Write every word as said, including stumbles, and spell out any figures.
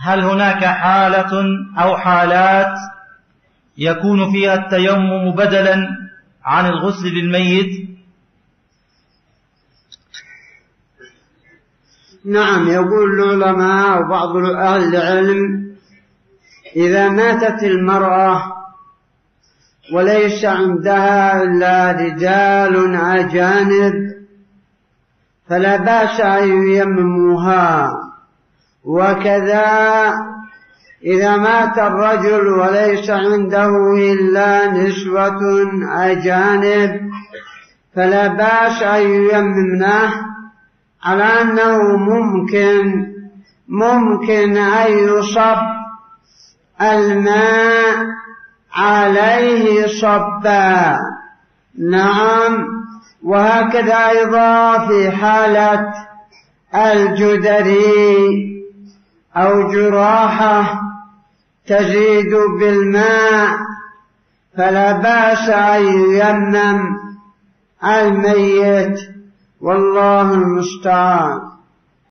هل هناك حالة أو حالات يكون فيها التيمم بدلا عن الغسل للميت؟ نعم، يقول العلماء وبعض أهل العلم: إذا ماتت المرأة وليس عندها إلا رجال أجانب فلا بأس أن ييمموها، وكذا إذا مات الرجل وليس عنده إلا نسوة أجانب فلا بأس أن ييممنه، على أنه ممكن ممكن أن يصب الماء عليه صبا. نعم، وهكذا أيضا في حالة الجدري أو جراحة تزيد بالماء فلا بأس أن ييمم الميت، والله المستعان.